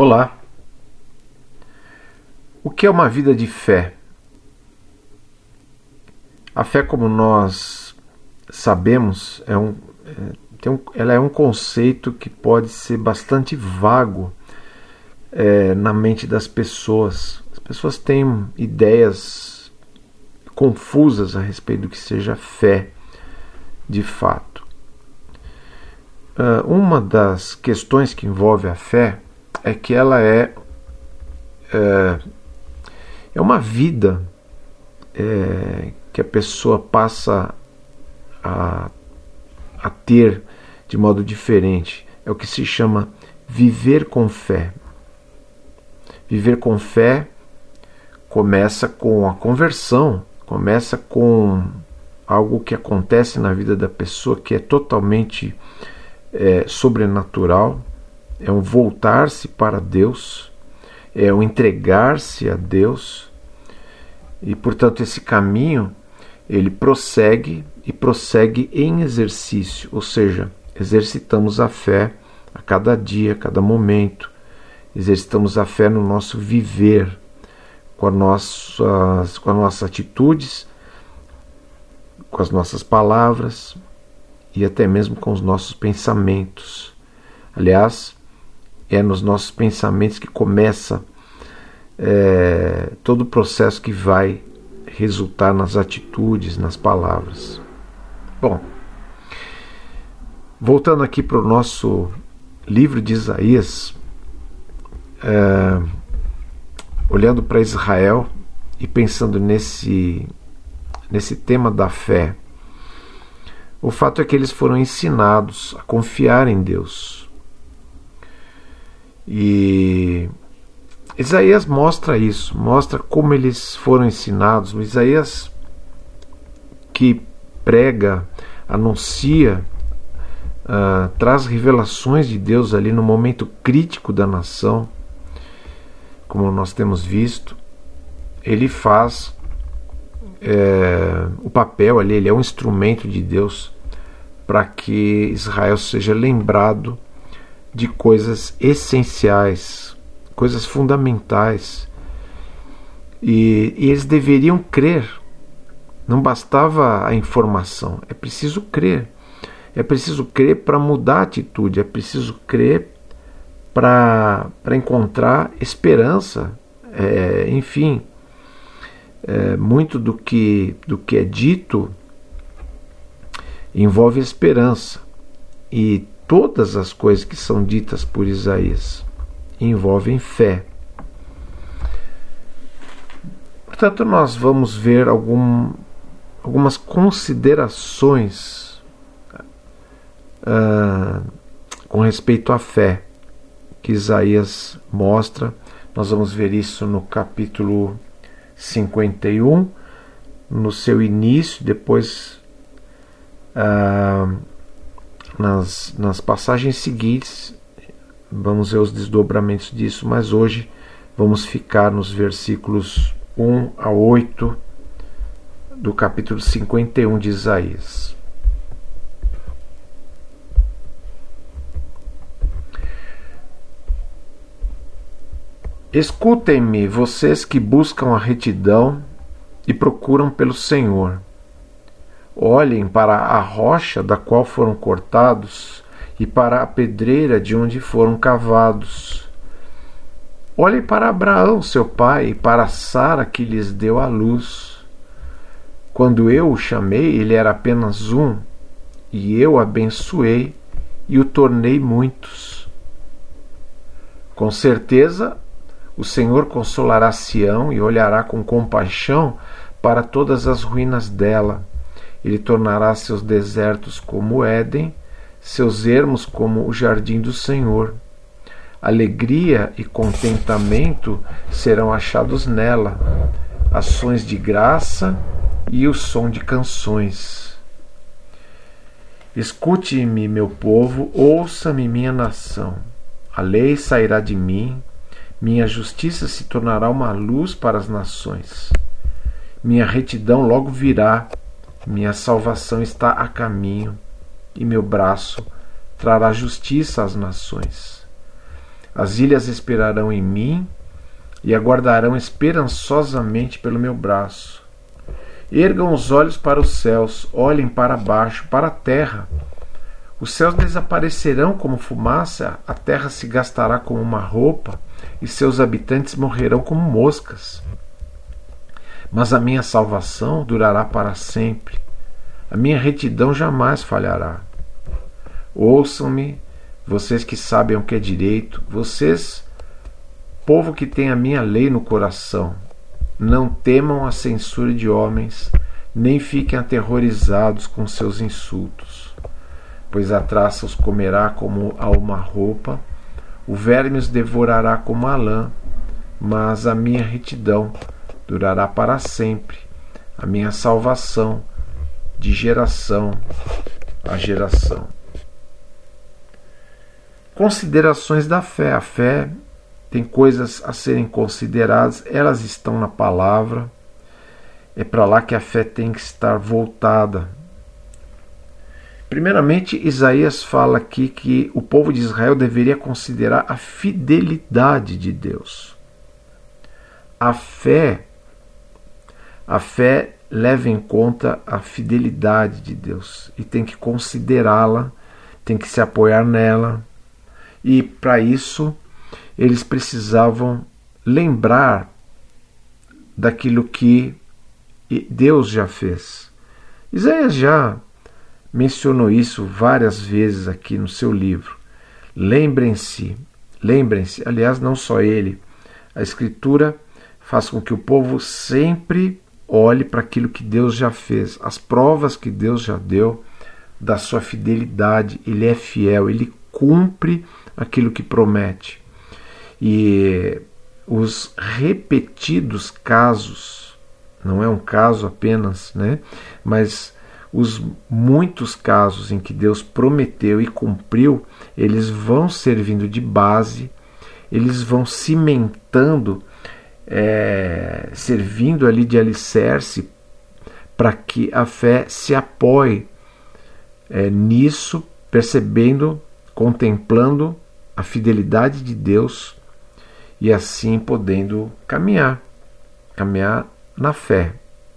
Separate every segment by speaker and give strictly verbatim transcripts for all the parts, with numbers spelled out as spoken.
Speaker 1: Olá! O que é uma vida de fé? A fé, como nós sabemos, é um, é, tem um, ela é um conceito que pode ser bastante vago é, na mente das pessoas. As pessoas têm ideias confusas a respeito do que seja fé de fato. Uh, uma das questões que envolve a fé é que ela é, é, é uma vida é, que a pessoa passa a, a ter de modo diferente. É o que se chama viver com fé. Viver com fé começa com a conversão, começa com algo que acontece na vida da pessoa que é totalmente é, sobrenatural. É um voltar-se para Deus, é um entregar-se a Deus, e portanto esse caminho ele prossegue e prossegue em exercício, ou seja, exercitamos a fé a cada dia, a cada momento, exercitamos a fé no nosso viver, com as nossas, com as nossas atitudes, com as nossas palavras e até mesmo com os nossos pensamentos. Aliás, é nos nossos pensamentos que começa é, todo o processo que vai resultar nas atitudes, nas palavras. Bom, voltando aqui para o nosso livro de Isaías, é, olhando para Israel e pensando nesse, nesse tema da fé, o fato é que eles foram ensinados a confiar em Deus. E Isaías mostra isso, mostra como eles foram ensinados. O Isaías que prega, anuncia, uh, traz revelações de Deus ali no momento crítico da nação, como nós temos visto. Ele faz é, o papel ali, ele é um instrumento de Deus para que Israel seja lembrado de coisas essenciais, coisas fundamentais, e, e eles deveriam crer. Não bastava a informação, é preciso crer, é preciso crer para mudar a atitude, é preciso crer para para encontrar esperança. É, enfim, é, muito do que, do que é dito envolve esperança, e todas as coisas que são ditas por Isaías envolvem fé. Portanto, nós vamos ver algum, algumas considerações uh, com respeito à fé que Isaías mostra. Nós vamos ver isso no capítulo cinquenta e um, no seu início, depois uh, Nas, nas passagens seguintes vamos ver os desdobramentos disso, mas hoje vamos ficar nos versículos um a oito do capítulo cinquenta e um de Isaías. Escutem-me, vocês que buscam a retidão e procuram pelo Senhor. Olhem para a rocha da qual foram cortados e para a pedreira de onde foram cavados. Olhem para Abraão, seu pai, e para Sara, que lhes deu a luz. Quando eu o chamei, ele era apenas um, e eu o abençoei e o tornei muitos. Com certeza, o Senhor consolará Sião e olhará com compaixão para todas as ruínas dela. Ele tornará seus desertos como o Éden, seus ermos como o jardim do Senhor. Alegria e contentamento serão achados nela, ações de graça e o som de canções. Escute-me, meu povo, ouça-me, minha nação. A lei sairá de mim, minha justiça se tornará uma luz para as nações. Minha retidão logo virá, minha salvação está a caminho, e meu braço trará justiça às nações. As ilhas esperarão em mim e aguardarão esperançosamente pelo meu braço. Ergam os olhos para os céus, olhem para baixo, para a terra. Os céus desaparecerão como fumaça, a terra se gastará como uma roupa, e seus habitantes morrerão como moscas. Mas a minha salvação durará para sempre. A minha retidão jamais falhará. Ouçam-me, vocês que sabem o que é direito, vocês, povo que tem a minha lei no coração. Não temam a censura de homens, nem fiquem aterrorizados com seus insultos. Pois a traça os comerá como a uma roupa, o verme os devorará como a lã, mas a minha retidão durará para sempre, a minha salvação de geração a geração. Considerações da fé. A fé tem coisas a serem consideradas, elas estão na palavra, é para lá que a fé tem que estar voltada. Primeiramente, Isaías fala aqui que o povo de Israel deveria considerar a fidelidade de Deus. A fé, a fé leva em conta a fidelidade de Deus e tem que considerá-la, tem que se apoiar nela. E para isso, eles precisavam lembrar daquilo que Deus já fez. Isaías já mencionou isso várias vezes aqui no seu livro. Lembrem-se, lembrem-se, aliás, não só ele, a Escritura faz com que o povo sempre olhe para aquilo que Deus já fez, as provas que Deus já deu da sua fidelidade. Ele é fiel, ele cumpre aquilo que promete. E os repetidos casos, não é um caso apenas, né? Mas os muitos casos em que Deus prometeu e cumpriu, eles vão servindo de base, eles vão cimentando, é, servindo ali de alicerce para que a fé se apoie é, nisso, percebendo, contemplando a fidelidade de Deus e assim podendo caminhar, caminhar na fé.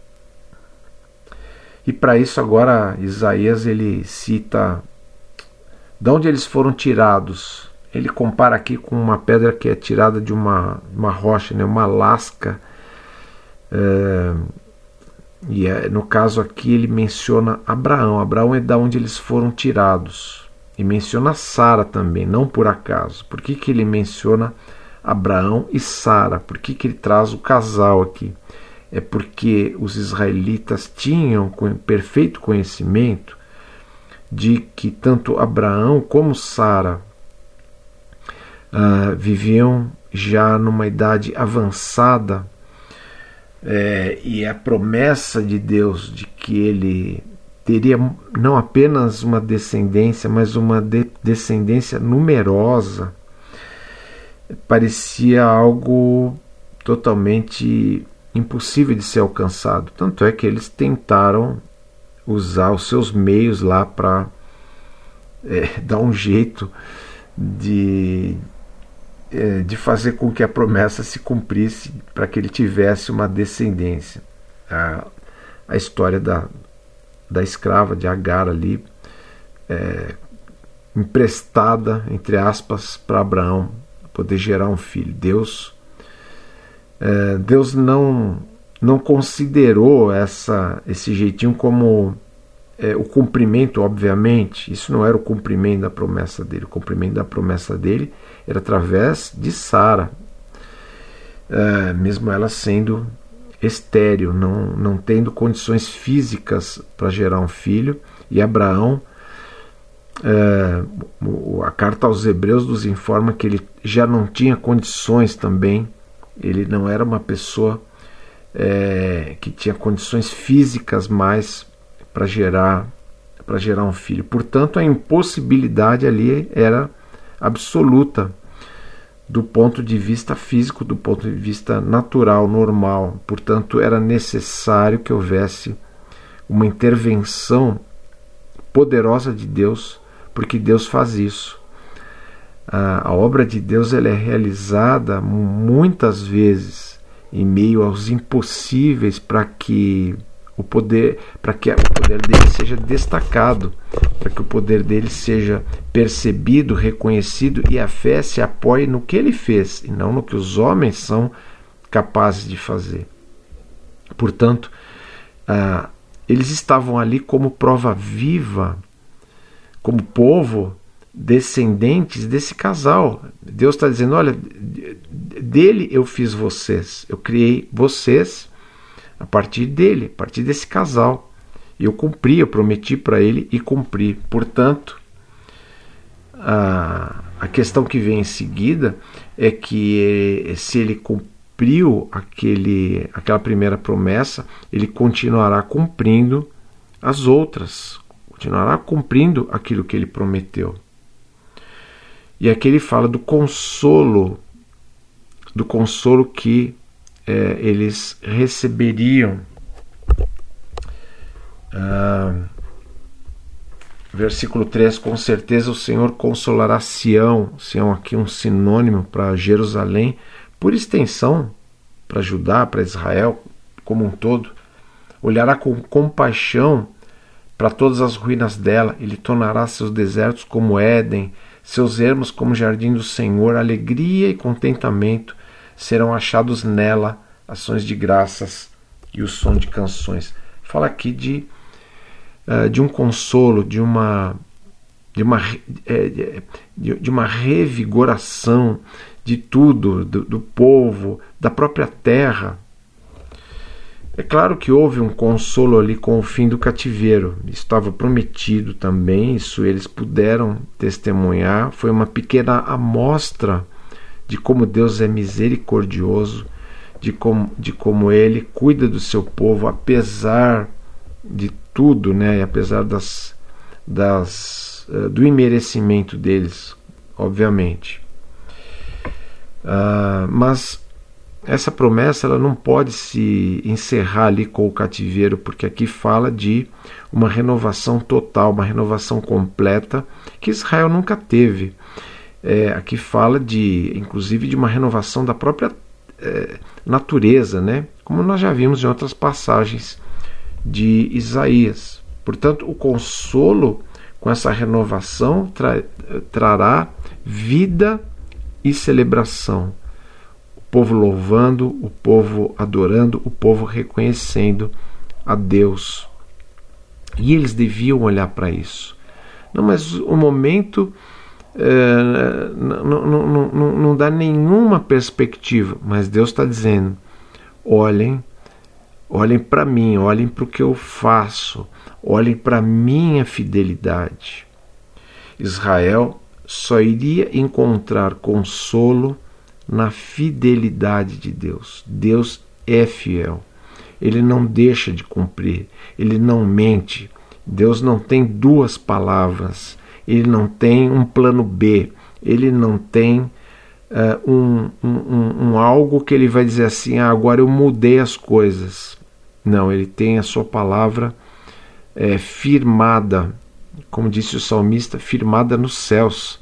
Speaker 1: E para isso agora Isaías ele cita de onde eles foram tirados. Ele compara aqui com uma pedra que é tirada de uma, uma rocha, né, uma lasca. É, e é, no caso aqui ele menciona Abraão. Abraão é da onde eles foram tirados. E menciona Sara também, não por acaso. Por que, que ele menciona Abraão e Sara? Por que, que ele traz o casal aqui? É porque os israelitas tinham perfeito conhecimento de que tanto Abraão como Sara uh, viviam já numa idade avançada, é, e a promessa de Deus de que ele teria não apenas uma descendência, mas uma de- descendência numerosa, parecia algo totalmente impossível de ser alcançado. Tanto é que eles tentaram usar os seus meios lá para é, dar um jeito de, é, de fazer com que a promessa se cumprisse, para que ele tivesse uma descendência. A, a história da, da escrava de Agar ali, é, emprestada, entre aspas, para Abraão poder gerar um filho. Deus É, Deus não, não considerou essa, esse jeitinho como é, o cumprimento, obviamente. Isso não era o cumprimento da promessa dele. O cumprimento da promessa dele era através de Sara, é, mesmo ela sendo estéril, não, não tendo condições físicas para gerar um filho. E Abraão, é, a carta aos Hebreus nos informa que ele já não tinha condições também. Ele não era uma pessoa é, que tinha condições físicas mais para gerar, para gerar um filho. Portanto, a impossibilidade ali era absoluta do ponto de vista físico, do ponto de vista natural, normal. Portanto, era necessário que houvesse uma intervenção poderosa de Deus, porque Deus faz isso. A, a obra de Deus ela é realizada muitas vezes em meio aos impossíveis para que o poder, para que o poder dele seja destacado, para que o poder dele seja percebido, reconhecido e a fé se apoie no que ele fez e não no que os homens são capazes de fazer. Portanto, ah, eles estavam ali como prova viva, como povo, descendentes desse casal. Deus está dizendo, olha, dele eu fiz vocês, eu criei vocês a partir dele, a partir desse casal. Eu cumpri, eu prometi para ele e cumpri. Portanto, a, a questão que vem em seguida é que se ele cumpriu aquele, aquela primeira promessa, ele continuará cumprindo as outras, continuará cumprindo aquilo que ele prometeu. E aqui ele fala do consolo, do consolo que é, eles receberiam. Ah, versículo três, com certeza o Senhor consolará Sião. Sião aqui um sinônimo para Jerusalém, por extensão para Judá, para Israel como um todo. Olhará com compaixão para todas as ruínas dela, ele tornará seus desertos como Éden, seus ermos como jardim do Senhor. Alegria e contentamento serão achados nela, ações de graças e o som de canções. Fala aqui de, uh, de um consolo, de uma, de, uma, de, de uma revigoração de tudo, do, do povo, da própria terra. É claro que houve um consolo ali com o fim do cativeiro. Estava prometido também, isso eles puderam testemunhar. Foi uma pequena amostra de como Deus é misericordioso, de como, de como Ele cuida do seu povo, apesar de tudo, né? E apesar das, das, uh, do imerecimento deles, obviamente. Uh, mas essa promessa ela não pode se encerrar ali com o cativeiro, porque aqui fala de uma renovação total, uma renovação completa que Israel nunca teve. É, aqui fala de, inclusive, de uma renovação da própria é, natureza, né? Como nós já vimos em outras passagens de Isaías. Portanto, o consolo com essa renovação tra- trará vida e celebração. O povo louvando, o povo adorando, o povo reconhecendo a Deus. E eles deviam olhar para isso. Não, mas o momento é, não, não, não, não dá nenhuma perspectiva, mas Deus está dizendo, olhem, olhem para mim, olhem para o que eu faço, olhem para a minha fidelidade. Israel só iria encontrar consolo na fidelidade de Deus. Deus é fiel. Ele não deixa de cumprir. Ele não mente. Deus não tem duas palavras. Ele não tem um plano B. Ele não tem uh, um, um, um algo que ele vai dizer assim, ah, agora eu mudei as coisas. Não, ele tem a sua palavra é, firmada, como disse o salmista, firmada nos céus.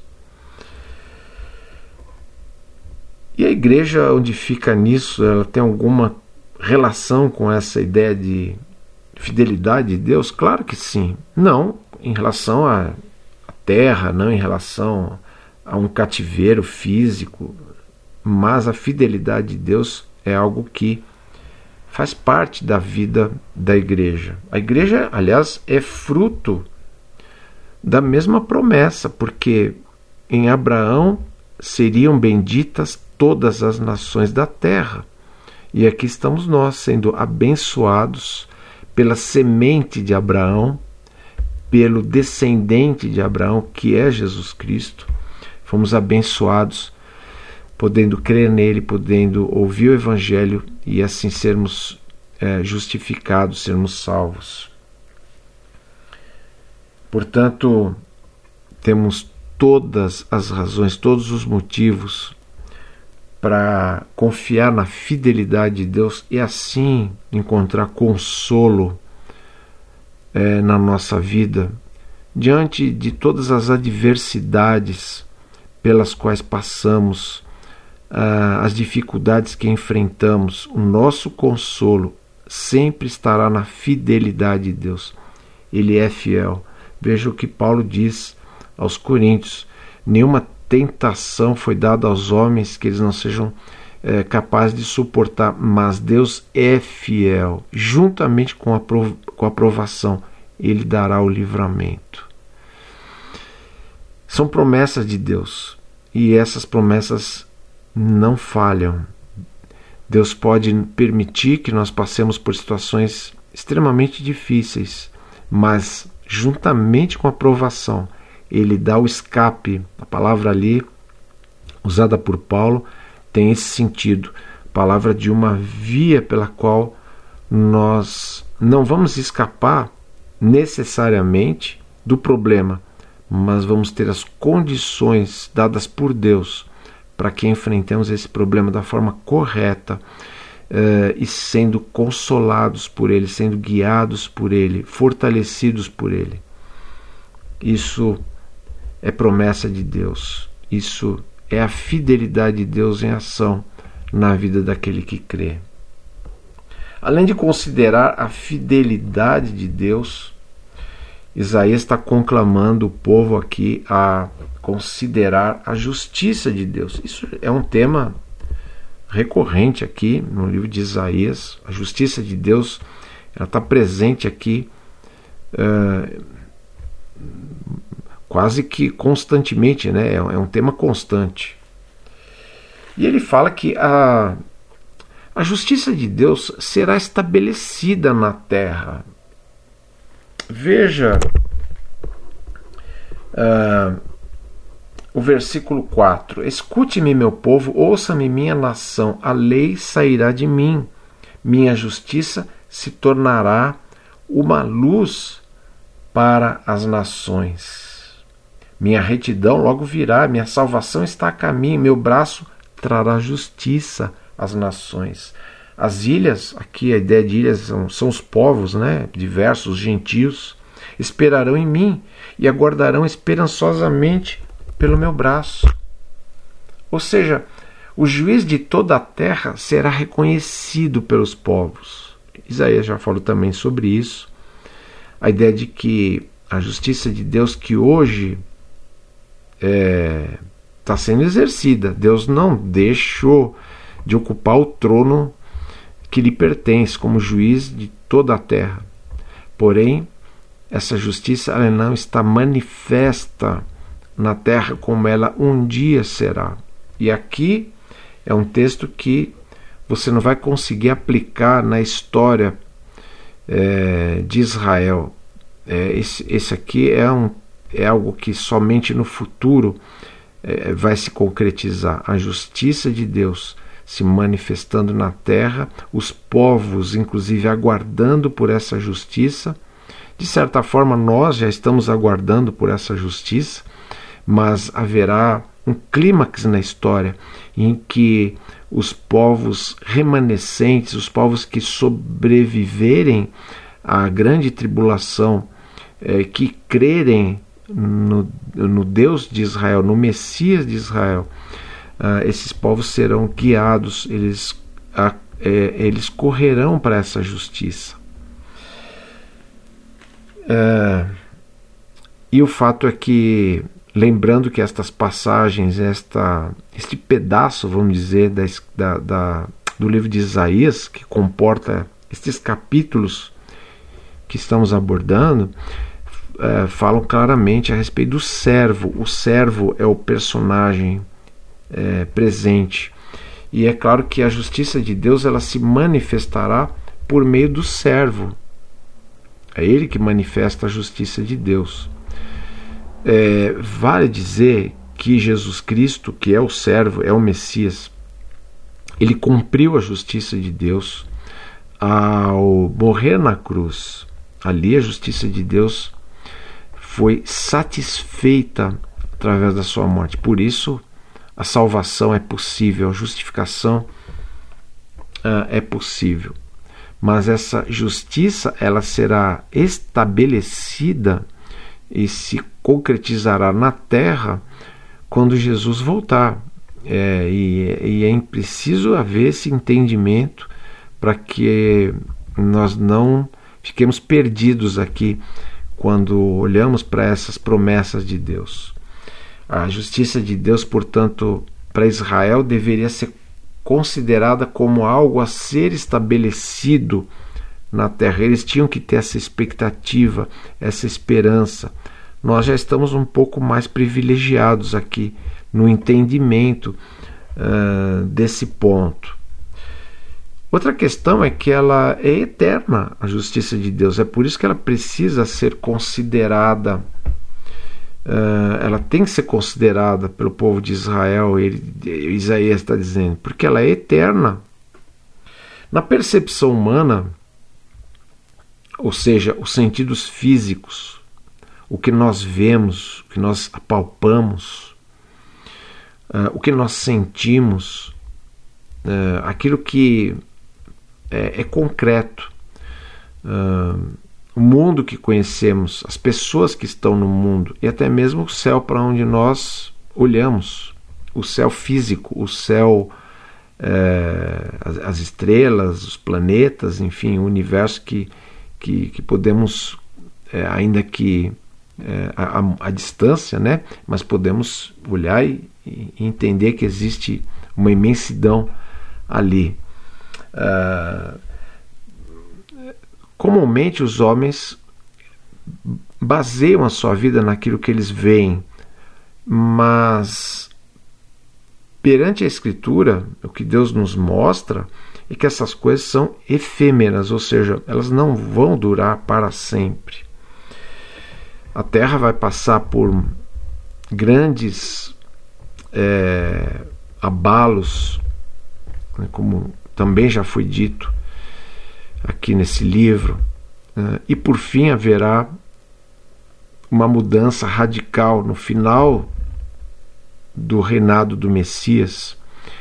Speaker 1: E a igreja, onde fica nisso, ela tem alguma relação com essa ideia de fidelidade de Deus? Claro que sim. Não em relação à terra, não em relação a um cativeiro físico, mas a fidelidade de Deus é algo que faz parte da vida da igreja. A igreja, aliás, é fruto da mesma promessa, porque em Abraão seriam benditas todas as nações da terra. E aqui estamos nós sendo abençoados pela semente de Abraão, pelo descendente de Abraão, que é Jesus Cristo. Fomos abençoados, podendo crer nele, podendo ouvir o Evangelho e assim sermos é, justificados, sermos salvos. Portanto, temos todas as razões, todos os motivos para confiar na fidelidade de Deus e assim encontrar consolo é, na nossa vida diante de todas as adversidades pelas quais passamos, uh, as dificuldades que enfrentamos, o nosso consolo sempre estará na fidelidade de Deus. Ele é fiel. Veja o que Paulo diz aos Coríntios: nenhuma tentação foi dada aos homens que eles não sejam é, capazes de suportar, mas Deus é fiel. Juntamente com a, prov- com a provação, Ele dará o livramento. São promessas de Deus, e essas promessas não falham. Deus pode permitir que nós passemos por situações extremamente difíceis, mas juntamente com a provação, Ele dá o escape. A palavra ali, usada por Paulo, tem esse sentido. A palavra de uma via pela qual nós não vamos escapar necessariamente do problema, mas vamos ter as condições dadas por Deus para que enfrentemos esse problema da forma correta, uh, e sendo consolados por Ele, sendo guiados por Ele, fortalecidos por Ele. Isso é promessa de Deus. Isso é a fidelidade de Deus em ação na vida daquele que crê. Além de considerar a fidelidade de Deus, Isaías está conclamando o povo aqui a considerar a justiça de Deus. Isso é um tema recorrente aqui no livro de Isaías. A justiça de Deus, ela está presente aqui uh, quase que constantemente, né? É um tema constante. E ele fala que a, a justiça de Deus será estabelecida na terra. Veja uh, o versículo quatro. Escute-me, meu povo, ouça-me, minha nação, a lei sairá de mim, minha justiça se tornará uma luz para as nações. Minha retidão logo virá, minha salvação está a caminho, meu braço trará justiça às nações. As ilhas, aqui a ideia de ilhas são, são os povos, né, diversos, gentios, esperarão em mim e aguardarão esperançosamente pelo meu braço. Ou seja, o juiz de toda a terra será reconhecido pelos povos. Isaías já falou também sobre isso. A ideia de que a justiça de Deus que hoje está é, sendo exercida. Deus não deixou de ocupar o trono que lhe pertence como juiz de toda a terra. Porém, essa justiça ela não está manifesta na terra como ela um dia será. E aqui é um texto que você não vai conseguir aplicar na história é, de Israel. É, esse, esse aqui é, um, é algo que somente no futuro é, vai se concretizar. A justiça de Deus se manifestando na terra, os povos inclusive aguardando por essa justiça. De certa forma nós já estamos aguardando por essa justiça, mas haverá um clímax na história em que os povos remanescentes, os povos que sobreviverem à grande tribulação, é, que crerem no, no Deus de Israel, no Messias de Israel, uh, esses povos serão guiados, eles, uh, é, eles correrão para essa justiça. Uh, e o fato é que, lembrando que estas passagens, esta, este pedaço, vamos dizer, da, da, da, do livro de Isaías, que comporta estes capítulos que estamos abordando, é, falam claramente a respeito do servo. O servo é o personagem é, presente. E é claro que a justiça de Deus ela se manifestará por meio do servo. É ele que manifesta a justiça de Deus. É, vale dizer que Jesus Cristo, que é o servo, é o Messias, ele cumpriu a justiça de Deus ao morrer na cruz. Ali a justiça de Deus foi satisfeita através da sua morte. Por isso a salvação é possível, a justificação uh, é possível. Mas essa justiça ela será estabelecida e se concretizará na terra quando Jesus voltar. É, e, e é preciso haver esse entendimento para que nós não fiquemos perdidos aqui quando olhamos para essas promessas de Deus. A justiça de Deus, portanto, para Israel deveria ser considerada como algo a ser estabelecido na terra. Eles tinham que ter essa expectativa, essa esperança. Nós já estamos um pouco mais privilegiados aqui no entendimento uh, desse ponto. Outra questão é que ela é eterna, a justiça de Deus. É por isso que ela precisa ser considerada, uh, ela tem que ser considerada pelo povo de Israel. Ele, Isaías está dizendo, porque ela é eterna. Na percepção humana, ou seja, os sentidos físicos, o que nós vemos, o que nós apalpamos, uh, o que nós sentimos, uh, aquilo que é, é concreto, uh, o mundo que conhecemos, as pessoas que estão no mundo e até mesmo o céu para onde nós olhamos, o céu físico, o céu, uh, as, as estrelas, os planetas, enfim, o universo que, que, que podemos, uh, ainda que É, a, a, a distância, né? Mas podemos olhar e, e entender que existe uma imensidão ali. Uh, comumente os homens baseiam a sua vida naquilo que eles veem, mas perante a Escritura, o que Deus nos mostra é que essas coisas são efêmeras, ou seja, elas não vão durar para sempre. A Terra vai passar por grandes é, abalos, né, como também já foi dito aqui nesse livro, né, e por fim haverá uma mudança radical no final do reinado do Messias,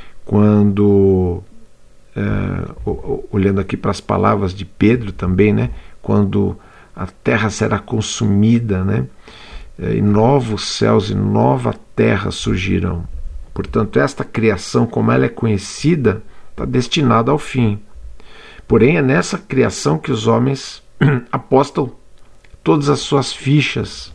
Speaker 1: quando, é, olhando aqui para as palavras de Pedro também, né, quando a terra será consumida, né? E novos céus e nova terra surgirão. Portanto, esta criação, como ela é conhecida, está destinada ao fim. Porém, é nessa criação que os homens apostam todas as suas fichas,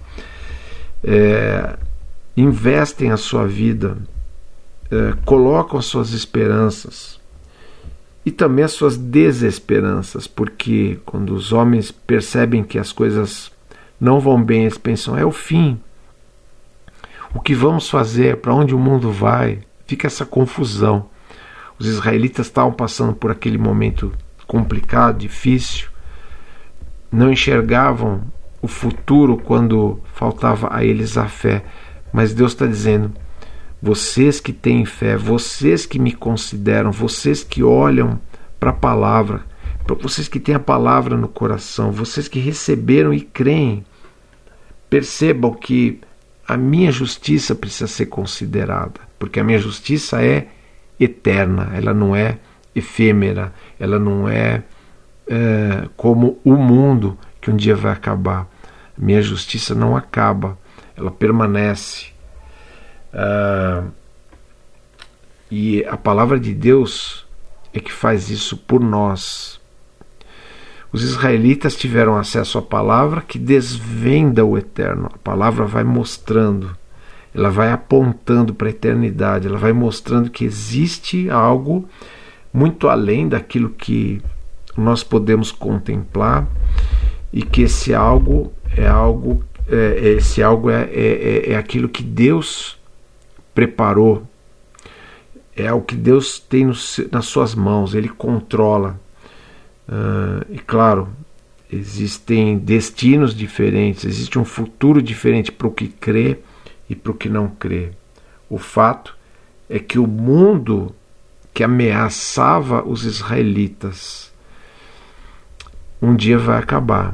Speaker 1: é, investem a sua vida, é, colocam as suas esperanças e também as suas desesperanças, porque quando os homens percebem que as coisas não vão bem, eles pensam, é o fim. O que vamos fazer? Para onde o mundo vai? Fica essa confusão. Os israelitas estavam passando por aquele momento complicado, difícil, não enxergavam o futuro quando faltava a eles a fé, mas Deus está dizendo, vocês que têm fé, vocês que me consideram, vocês que olham para a palavra, vocês que têm a palavra no coração, vocês que receberam e creem, percebam que a minha justiça precisa ser considerada, porque a minha justiça é eterna, ela não é efêmera, ela não é, é como o mundo que um dia vai acabar. A minha justiça não acaba, ela permanece. Uh, e a palavra de Deus é que faz isso por nós. Os israelitas tiveram acesso à palavra que desvenda o eterno. A palavra vai mostrando, ela vai apontando para a eternidade, ela vai mostrando que existe algo muito além daquilo que nós podemos contemplar e que esse algo é algo, é, esse algo é, é, é aquilo que Deus preparou, é o que Deus tem no, nas suas mãos, Ele controla. Uh, e claro, existem destinos diferentes, existe um futuro diferente para o que crê e para o que não crê. O fato é que o mundo que ameaçava os israelitas um dia vai acabar.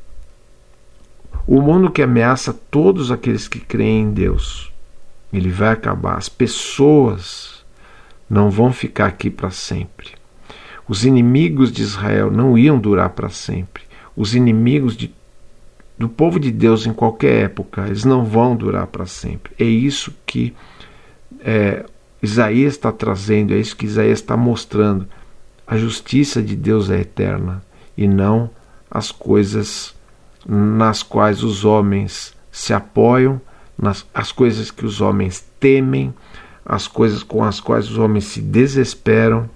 Speaker 1: O mundo que ameaça todos aqueles que creem em Deus, ele vai acabar. As pessoas não vão ficar aqui para sempre. Os inimigos de Israel não iam durar para sempre. Os inimigos de do povo de Deus em qualquer época, eles não vão durar para sempre. É isso que é, Isaías está trazendo, é isso que Isaías está mostrando. A justiça de Deus é eterna e não as coisas nas quais os homens se apoiam, nas, as coisas que os homens temem, as coisas com as quais os homens se desesperam.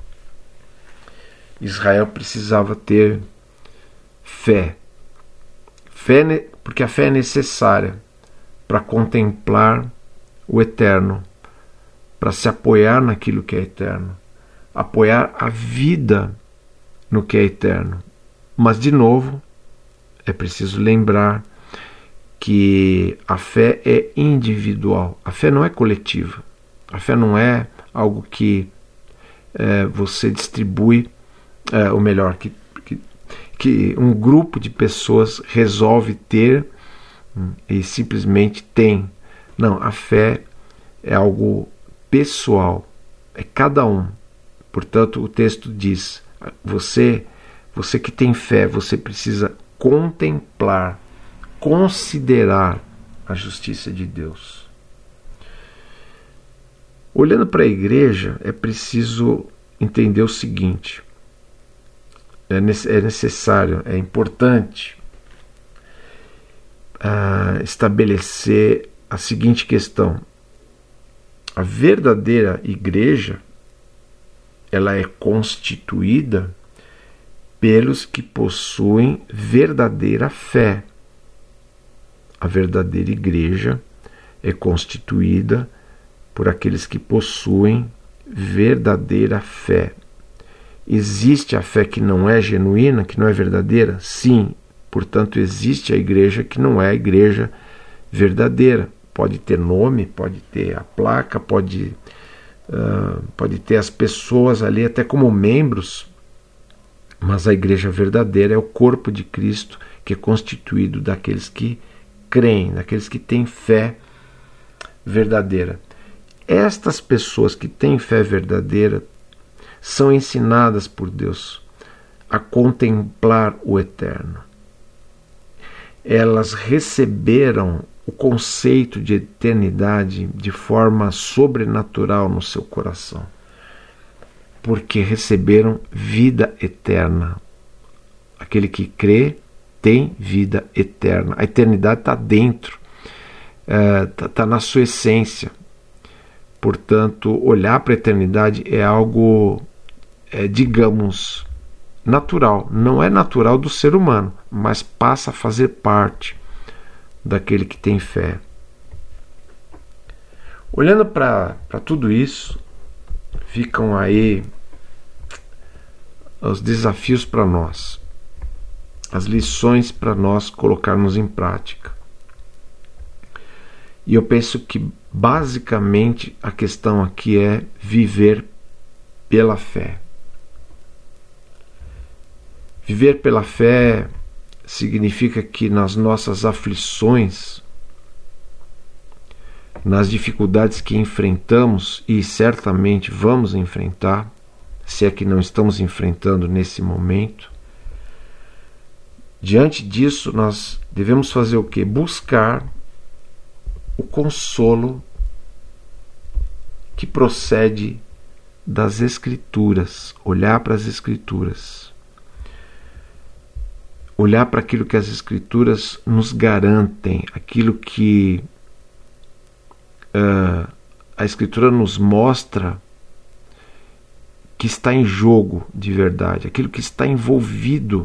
Speaker 1: Israel precisava ter fé. Fé, porque a fé é necessária para contemplar o eterno, para se apoiar naquilo que é eterno, apoiar a vida no que é eterno. Mas, de novo, é preciso lembrar que a fé é individual, a fé não é coletiva, a fé não é algo que é, você distribui, é, ou melhor, que, que, que um grupo de pessoas resolve ter hum, e simplesmente tem. Não, a fé é algo pessoal, é cada um. Portanto, o texto diz, você, você que tem fé, você precisa contemplar, considerar a justiça de Deus. Olhando para a igreja, é preciso entender o seguinte, é necessário, é importante uh, estabelecer a seguinte questão. A verdadeira igreja, ela é constituída pelos que possuem verdadeira fé. A verdadeira igreja é constituída por aqueles que possuem verdadeira fé. Existe a fé que não é genuína, que não é verdadeira? Sim. Portanto, existe a igreja que não é a igreja verdadeira. Pode ter nome, pode ter a placa, pode, uh, pode ter as pessoas ali até como membros, mas a igreja verdadeira é o corpo de Cristo, que é constituído daqueles que creem, daqueles que têm fé verdadeira. Estas pessoas que têm fé verdadeira são ensinadas por Deus a contemplar o eterno. Elas receberam o conceito de eternidade de forma sobrenatural no seu coração, porque receberam vida eterna. Aquele que crê tem vida eterna. A eternidade está dentro, está é, tá na sua essência. Portanto, olhar para a eternidade é algo, é, digamos, natural. Não é natural do ser humano, mas passa a fazer parte daquele que tem fé. Olhando para tudo isso, ficam aí os desafios para nós, as lições para nós colocarmos em prática. E eu penso que basicamente a questão aqui é viver pela fé. Viver pela fé significa que nas nossas aflições, nas dificuldades que enfrentamos, e certamente vamos enfrentar, se é que não estamos enfrentando nesse momento, diante disso nós devemos fazer o quê? Buscar o consolo que procede das Escrituras, olhar para as Escrituras. Olhar para aquilo que as Escrituras nos garantem, aquilo que uh, a Escritura nos mostra que está em jogo de verdade, aquilo que está envolvido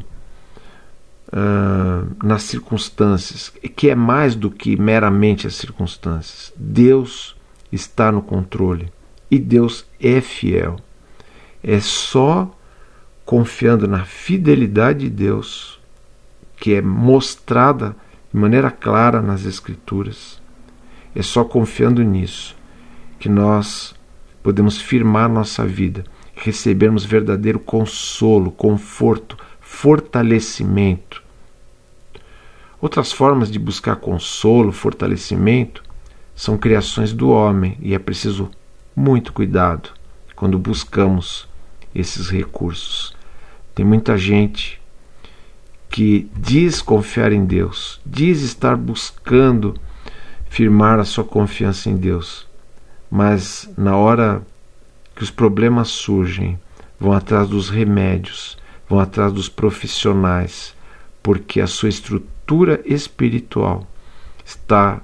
Speaker 1: uh, nas circunstâncias, que é mais do que meramente as circunstâncias. Deus está no controle e Deus é fiel. É só confiando na fidelidade de Deus, que é mostrada de maneira clara nas Escrituras, é só confiando nisso que nós podemos firmar nossa vida, recebermos verdadeiro consolo, conforto, fortalecimento. Outras formas de buscar consolo, fortalecimento, são criações do homem, e é preciso muito cuidado quando buscamos esses recursos. Tem muita gente que diz confiar em Deus, diz estar buscando firmar a sua confiança em Deus, mas na hora que os problemas surgem, vão atrás dos remédios, vão atrás dos profissionais, porque a sua estrutura espiritual está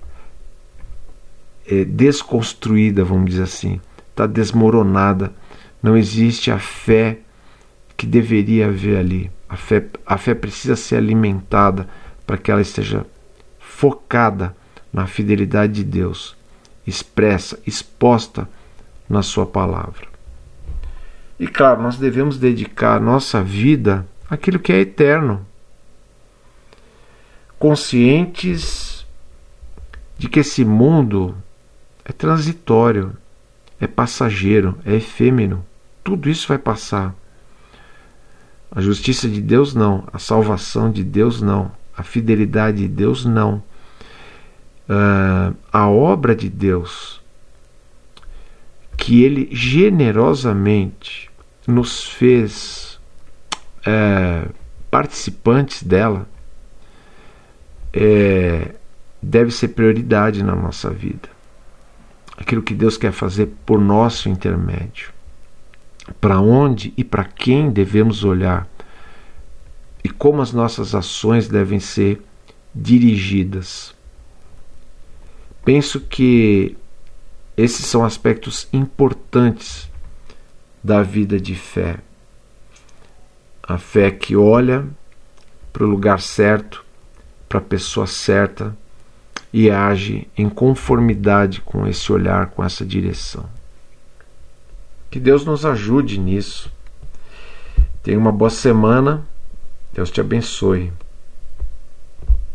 Speaker 1: é, desconstruída, vamos dizer assim, está desmoronada, não existe a fé que deveria haver ali. A fé, a fé precisa ser alimentada para que ela esteja focada na fidelidade de Deus, expressa, exposta na sua palavra. E claro, nós devemos dedicar nossa vida àquilo que é eterno, conscientes de que esse mundo é transitório, é passageiro, é efêmero, tudo isso vai passar. A justiça de Deus não, a salvação de Deus não, a fidelidade de Deus não. Uh, a obra de Deus, que Ele generosamente nos fez uh, participantes dela, é, deve ser prioridade na nossa vida. Aquilo que Deus quer fazer por nosso intermédio. Para onde e para quem devemos olhar e como as nossas ações devem ser dirigidas. Penso que esses são aspectos importantes da vida de fé. A fé que olha para o lugar certo, para a pessoa certa e age em conformidade com esse olhar, com essa direção. Que Deus nos ajude nisso. Tenha uma boa semana. Deus te abençoe.